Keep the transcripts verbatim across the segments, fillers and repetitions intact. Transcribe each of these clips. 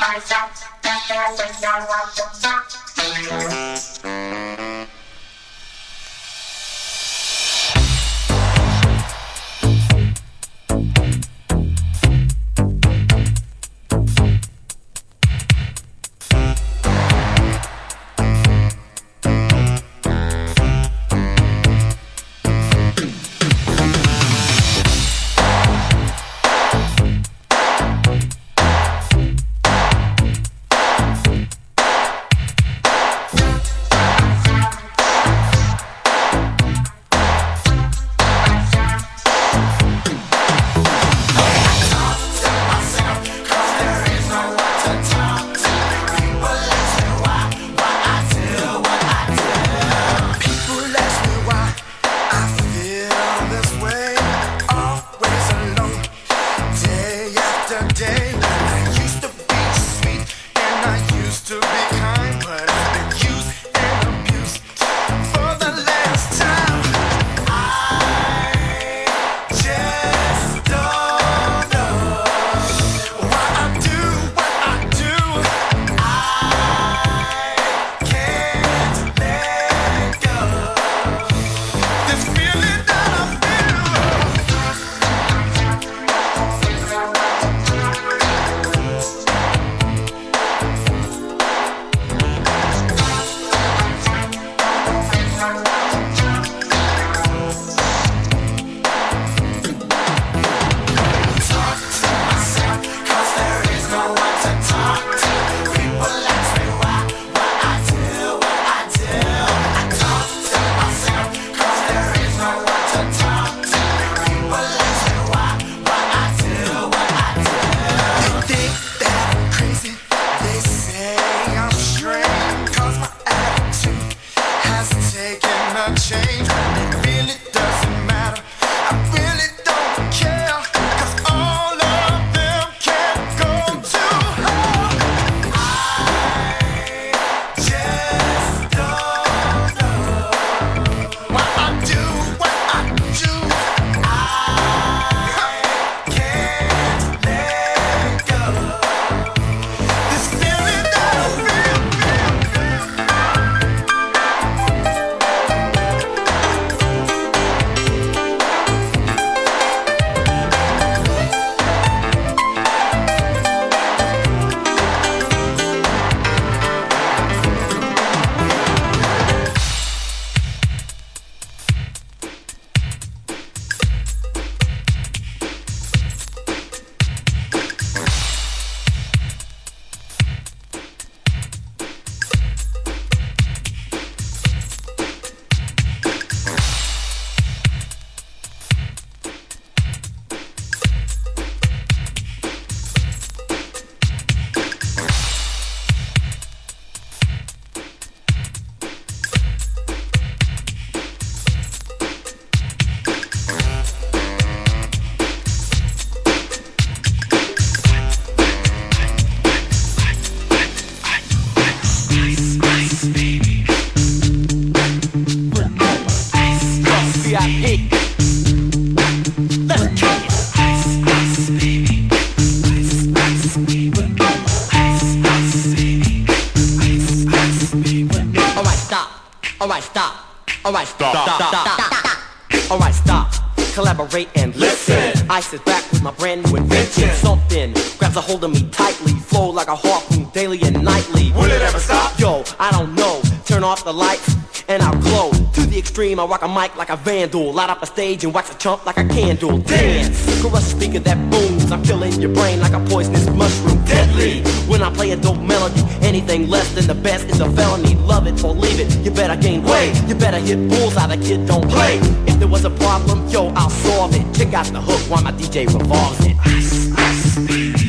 Alright, stop. Alright, stop. Stop. Stop. Stop. Stop. Alright, stop. Collaborate and listen. I sit back with my brand new invention. Something grabs a hold of me tightly. Flow like a harpoon daily and nightly. Will it ever stop? Yo, I don't know. Turn off the lights and I'll glow. To the extreme, I rock a mic like a vandal. Light up a stage and wax a chump like a candle. Dance, caress a speaker that booms. I'm filling your brain like a poisonous mushroom. Deadly, when I play a dope melody. Anything less than the best is a felony. Love it or leave it, you better gain weight. You better hit bullseye, the kid don't play. If there was a problem, yo, I'll solve it. Check out the hook while my D J revolves it. Ice, ice, baby.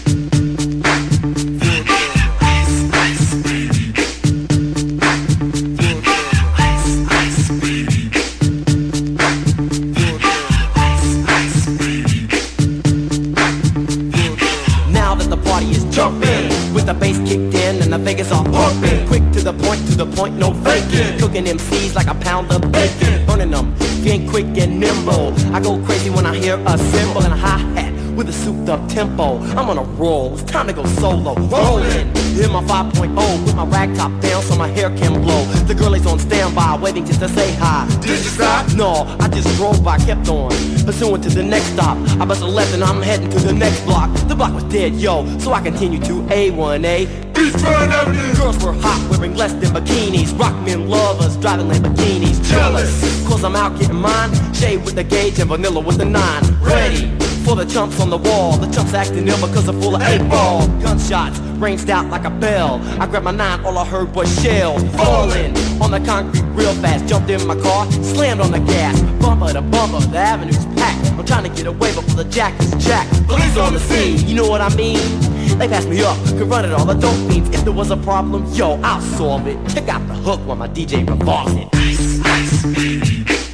With the bass kicked in and the Vegas all pumping. Quick to the point, to the point, no faking. Cooking M Cs like a pound of bacon. Burning them, getting quick and nimble. I go crazy when I hear a cymbal and a hi-hat with a souped up tempo. I'm on a roll, it's time to go solo. Rollin', in my five point oh, with my rag top down so my hair can blow. The girl is on standby, waiting just to say hi. Did you stop? No, I just drove by, kept on, pursuing to the next stop. I bust a left and I'm heading to the next block. The block was dead, yo, so I continued to A one A. Beachfront Avenue. Girls were hot, wearing less than bikinis. Rock men lovers, driving Lamborghinis. Jealous, cause I'm out getting mine. Shade with the gauge and vanilla with the nine. Ready for the chumps on the wall. The chumps acting ill because they're full of eight ball. Gunshots ranged out like a bell. I grabbed my nine, all I heard was shells falling on the concrete real fast. Jumped in my car, slammed on the gas. Bumper to bumper, the avenue's packed. I'm trying to get away before the jack is jacked. Police on the scene, you know what I mean? They passed me up, could run it all the dope fiends. If there was a problem, yo, I'll solve it. Check out the hook while my D J revolves it. Ice, ice.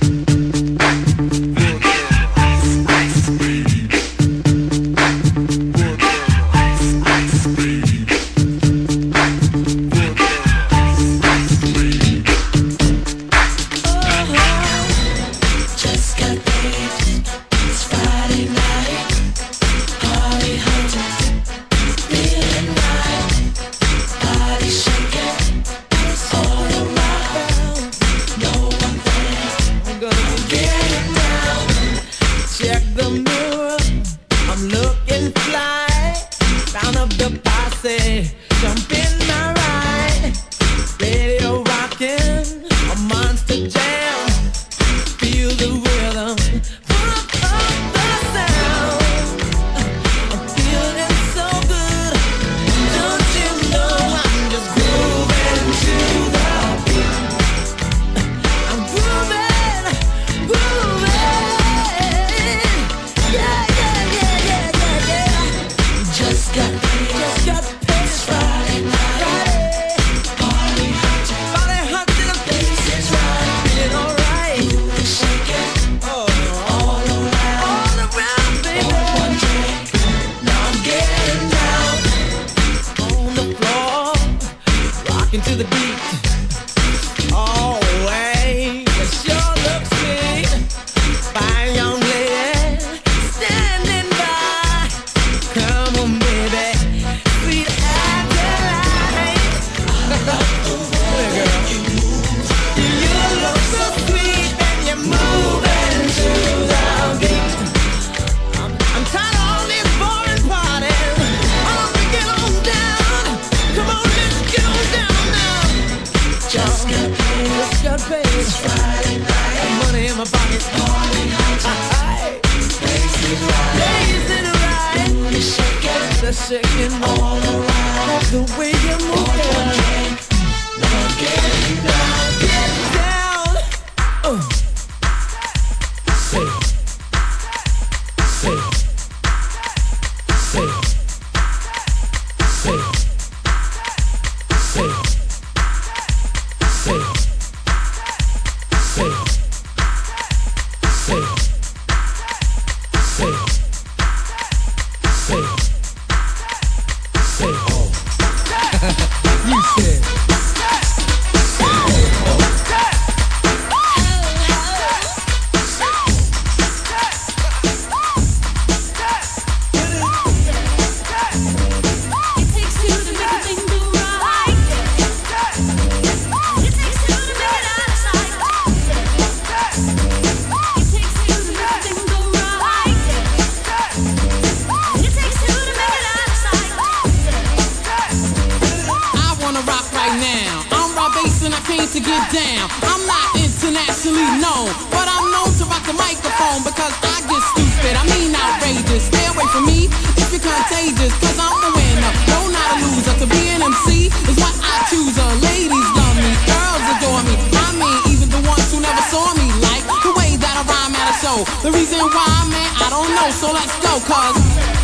The reason why, man, I don't know, so let's go, cause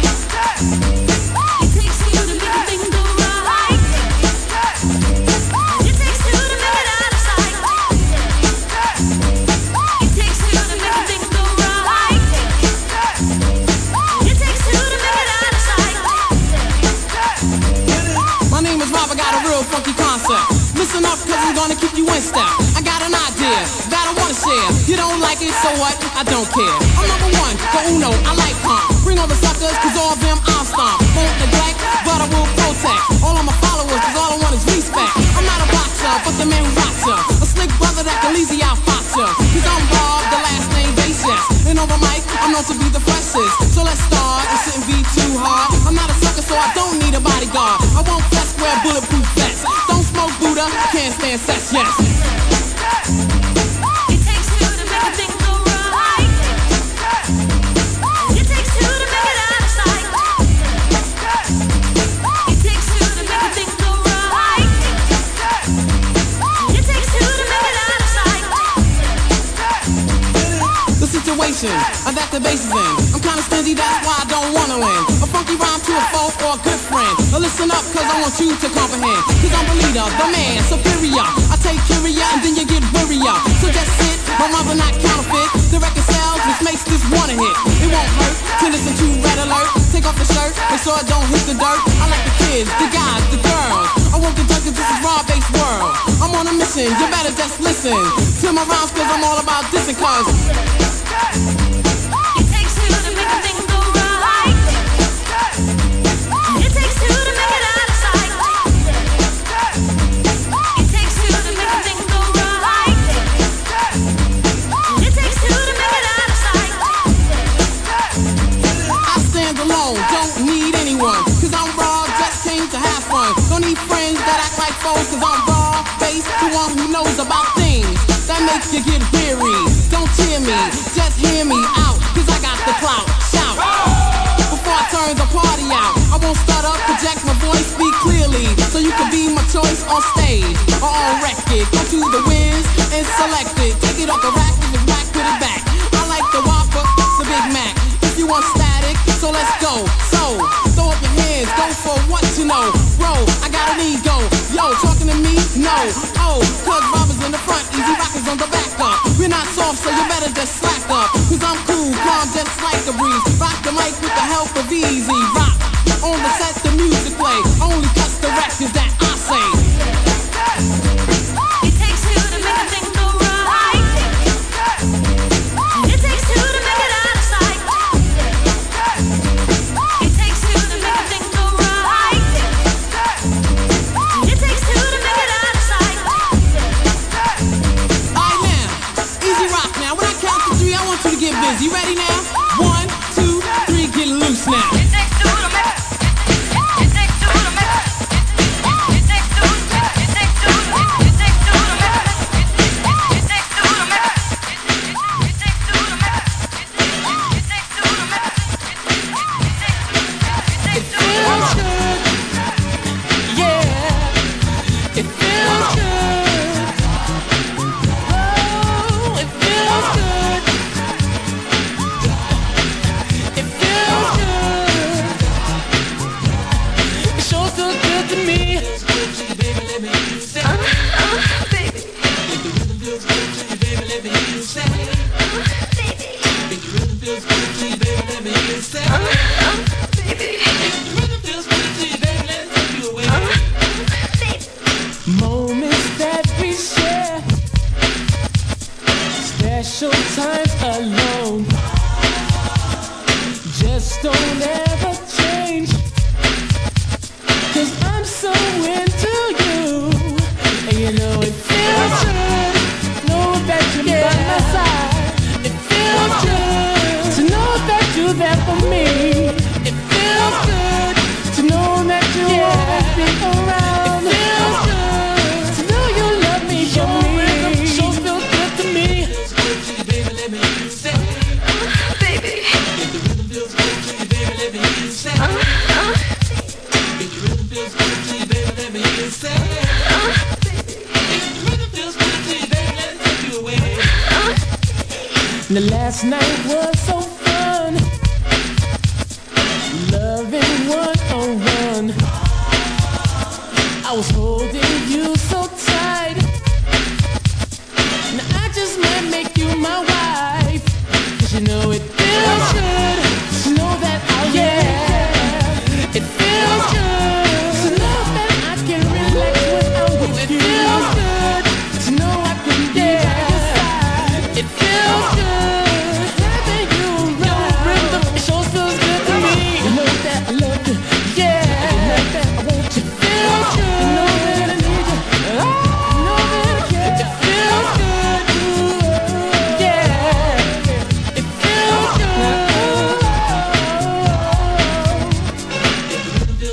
it takes two to make a thing go right. It takes two to make it out of sight. It takes two to make a thing go right. It takes two to make it out of sight. My name is Rob, I got a real funky concept. Listen up, cause I'm gonna keep you in step. I got an idea that I wanna see. share. You don't like it, so what? I don't care. I'm number one, the uno, I like pump. Bring all the suckers, cause all of them I'll stomp. Won't neglect, but I will protect all of my followers, cause all I want is respect. I'm not a boxer, but the man who rocks ya. A slick brother that can easy out fox ya. Cause I'm Bob, the last name Basis. And over mic, I'm known to be the freshest. So let's start, it shouldn't be too hard. I'm not a sucker, so I don't need a bodyguard. I won't fess, wear a bulletproof vest. Don't smoke Buddha, can't stand sex, yes. It takes two to make a thing go right. It takes two to make it out of sight. It takes two to make a thing go right. It takes two to make it out of sight. The situation uh, that the bass is in, I'm kinda stingy, that's why I don't wanna win. A funky rhyme to a foe or a good friend. Now listen up, cause I want you to comprehend. Cause I'm the leader, the man, superior. I take care of ya and then you get wearier. So just sit, my rhymes are not counterfeit. The record sells, which makes this one a hit. It won't hurt to listen to Red Alert. Take off the shirt, make sure it don't hit the dirt. I like the kids, the guys, the girls. I want the junkies, this is raw bass world. I'm on a mission, you better just listen to my rhymes, cause I'm all about dissing, cause It takes two to make a thing go right. It takes two to make it out of sight. It takes two to make a thing go right. It takes two to make it out of sight. I stand alone, don't need anyone. Cause I'm raw, just came to have fun. Don't need friends that act like foes, cause I'm raw, bass, the one who knows about things that make you get weary. Don't cheer me, just hear me out, cause I got the clout. Shout before I turn the party out. I won't stutter, project my voice, speak clearly, so you can be my choice on stage or on record. Go to the Wiz and select it. Take it off the rack, if it's whack, put it back. I like the Whopper, the Big Mac. If you want static, so let's go. So throw up your hands, go for what you know. Bro, I got an ego. Yo, talking to me? No. Oh, cause Robbers in the front, Easy Rockers on the back up. We're not soft, so you better just slack up. Cause I'm cool, calm, just like a breeze. Rock the mic with the help of Easy Rock. On the set, the music play. Only cuts the records that I say. It takes two to make a thing go right. It takes two to make it out of sight. It takes two to make a thing go right. It takes two to make it out of sight. Alright now, Easy Rock now. When I count to three, I want you to get busy. Ready now? One, two, three, get loose now. It takes two to make it. It takes two to make it. It takes two. It takes two. It takes two to make it. It takes two to make it. It takes two to make it. It takes two to make it. It takes two. It feels good. Yeah. It feels good. Oh, it feels good. It feels good. It sure feels good to me. Uh, uh, baby. If the rhythm feels good to you, baby, let me hear you say. Baby. If the rhythm feels good to you, baby, let me hear you say. Uh, uh, baby. If the rhythm feels good to you, baby, let me take you away. Uh, baby. Moments that we share, special times alone, just don't ever change. Cause I'm so into you, and you know it feels good. Know that you're by my side. It feels good to know that you're there for me. It feels good to know that you always be around. It feels good to know you love me for me. Sure feels good to me. Baby, let me hear you say. Baby. If the rhythm feels good to you, baby, let me hear you say. Uh, uh, If the rhythm feels good to you, baby, let me hear you say. uh, If the rhythm feels good to you, baby, let me take you away. uh. The last night was so fun, loving one on one. I was holding you so tight. Now I just might make you my wife. Cause you know it feels good to know that I'll yeah. It feels good to know that I can relax when I'm with you. It feels good to know I can be by your side. It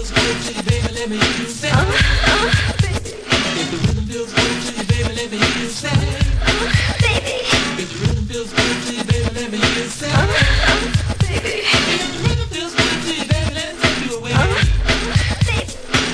feels good to you, baby, let me hear you say. Uh, uh, baby. If the rhythm feels good to you, baby, let me hear you say. Uh, baby. If the rhythm feels good to you, baby, let me hear you say. Uh, uh, baby. If the rhythm feels good to you, baby, let it take you away. Uh, baby.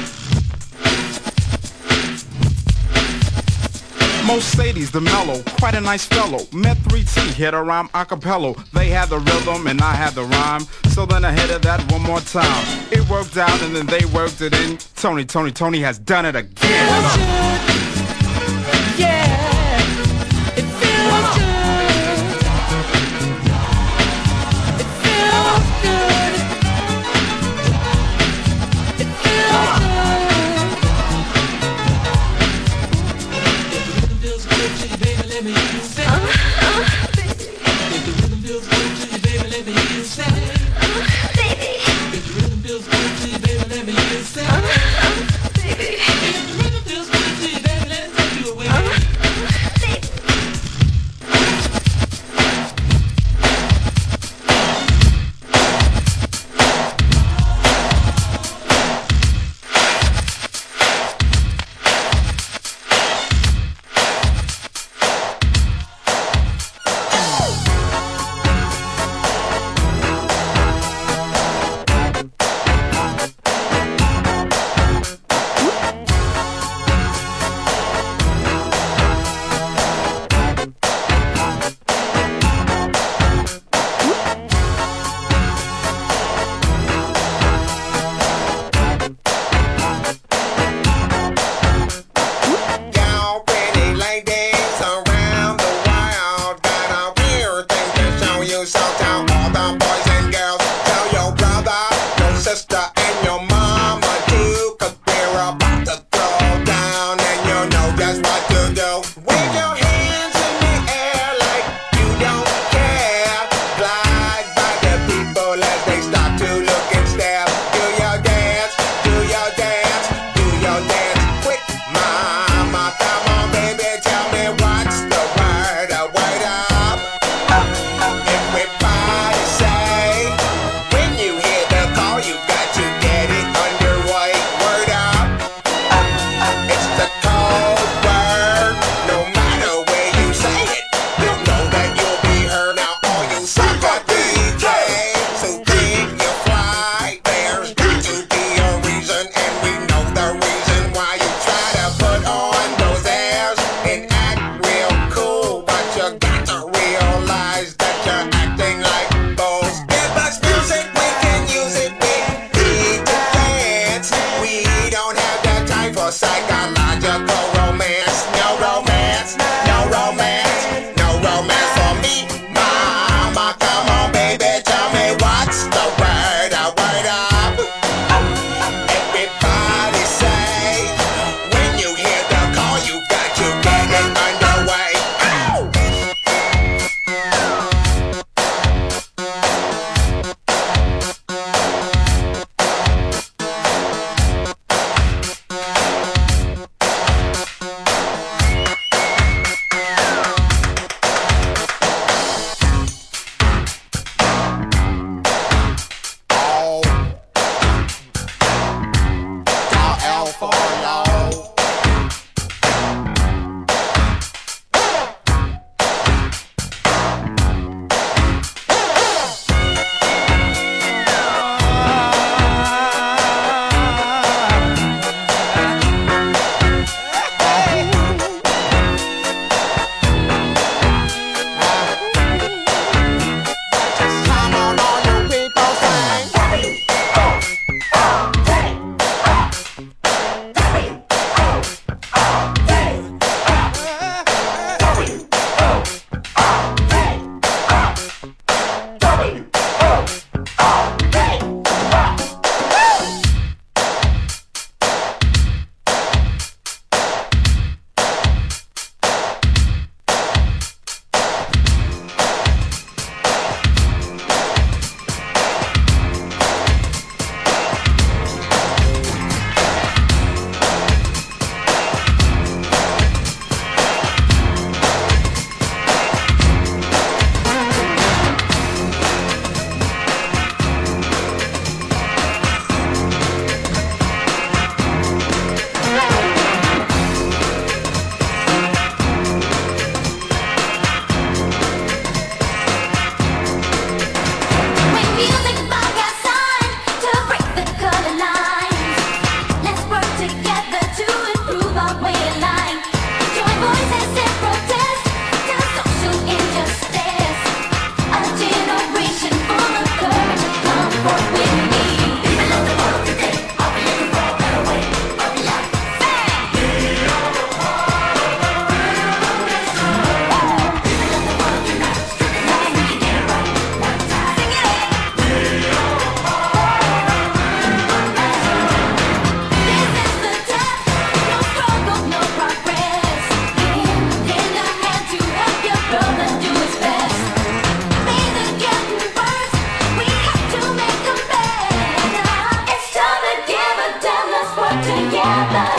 Mercedes, the mellow, quite a nice fellow. Met three T, hit a rhyme a cappella. They had the rhythm and I had the rhyme. So then I hit it that one more time. It worked out and then they worked it in. Tony, Tony, Tony has done it again. Yeah, it feels good. It feels good. It feels good. If the rhythm feels good to you, baby, let me hear you say. Uh, uh, baby. If the rhythm feels good to you, baby, let me hear you say. Uh, baby. If the rhythm feels good to you, baby, let me hear you say. Uh, uh, baby. If the rhythm feels good to you, baby, let it take you away. Uh, baby. together.